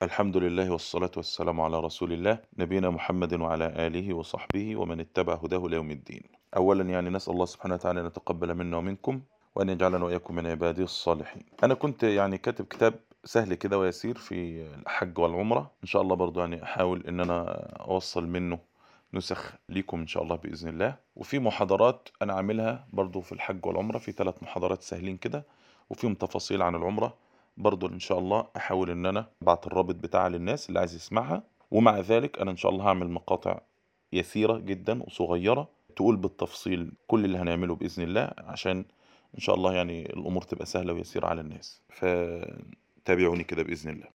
الحمد لله والصلاة والسلام على رسول الله نبينا محمد وعلى آله وصحبه ومن اتبع هداه ليوم الدين. أولا يعني نسأل الله سبحانه وتعالى أن يتقبل منا ومنكم وأن يجعلنا وإياكم من عباده الصالحين. أنا كنت يعني كاتب كتاب سهل كده ويسير في الحج والعمرة، إن شاء الله برضو يعني أحاول إن أنا أوصل منه نسخ ليكم إن شاء الله بإذن الله. وفي محاضرات أنا عاملها برضو في الحج والعمرة، في 3 محاضرات سهلين كده وفيهم تفاصيل عن العمرة. برضو إن شاء الله أحاول إن أنا أبعت الرابط بتاعها للناس اللي عايز يسمعها. ومع ذلك أنا إن شاء الله هعمل مقاطع يسيرة جدا وصغيرة تقول بالتفصيل كل اللي هنعمله بإذن الله، عشان إن شاء الله يعني الأمور تبقى سهلة ويسيرة على الناس، فتابعوني كده بإذن الله.